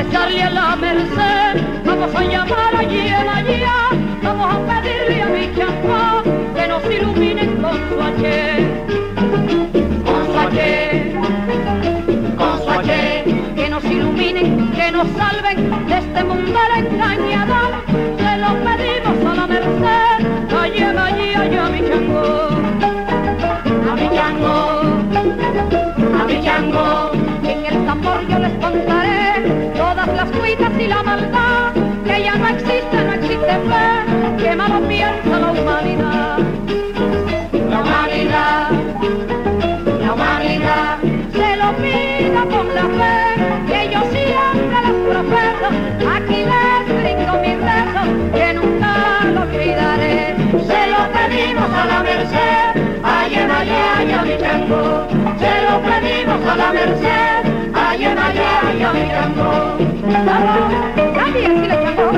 echarle a la merced, vamos a llamar allí en allá, vamos a pedirle a mi Chango que nos iluminen con su haché, con su haché, con su haché, que nos iluminen, que nos salven de este mundo engañador, se lo pedimos a la merced, allí en allí, a mi Chango, a mi Chango, a mi Chango, en el tambor yo les contaré todas las cuitas y la maldad, que ya no existe fe, que malo piensa la humanidad. La humanidad, la humanidad, se lo pida con la fe, que yo siempre les profeso, aquí les brindo mi beso, que nunca lo olvidaré. Se lo pedimos a la merced, allá en allá, mi Chango, se lo pedimos a la merced, allá en allá, mi Chango. ¡Vamos! ¡Nadie aquí le Chango!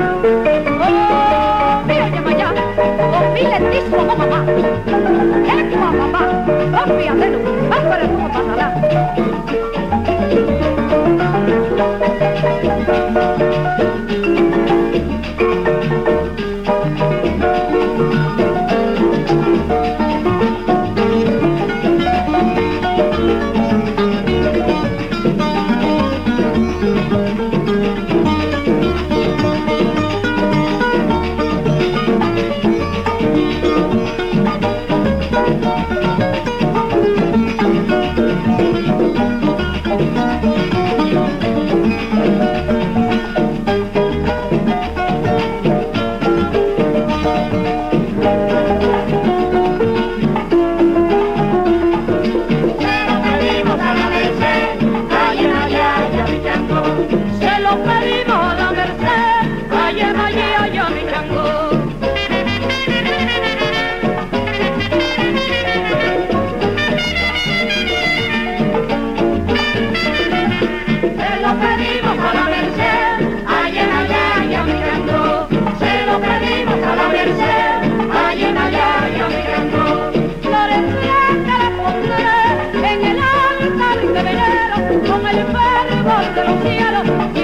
¡Oh, mira, llama ya! ¡Oh, miletísimo, mamá! ¡Qué mamá! ¡Oh, fíjate, ¡vas para el cómo pasará! Con el fervor de los cielos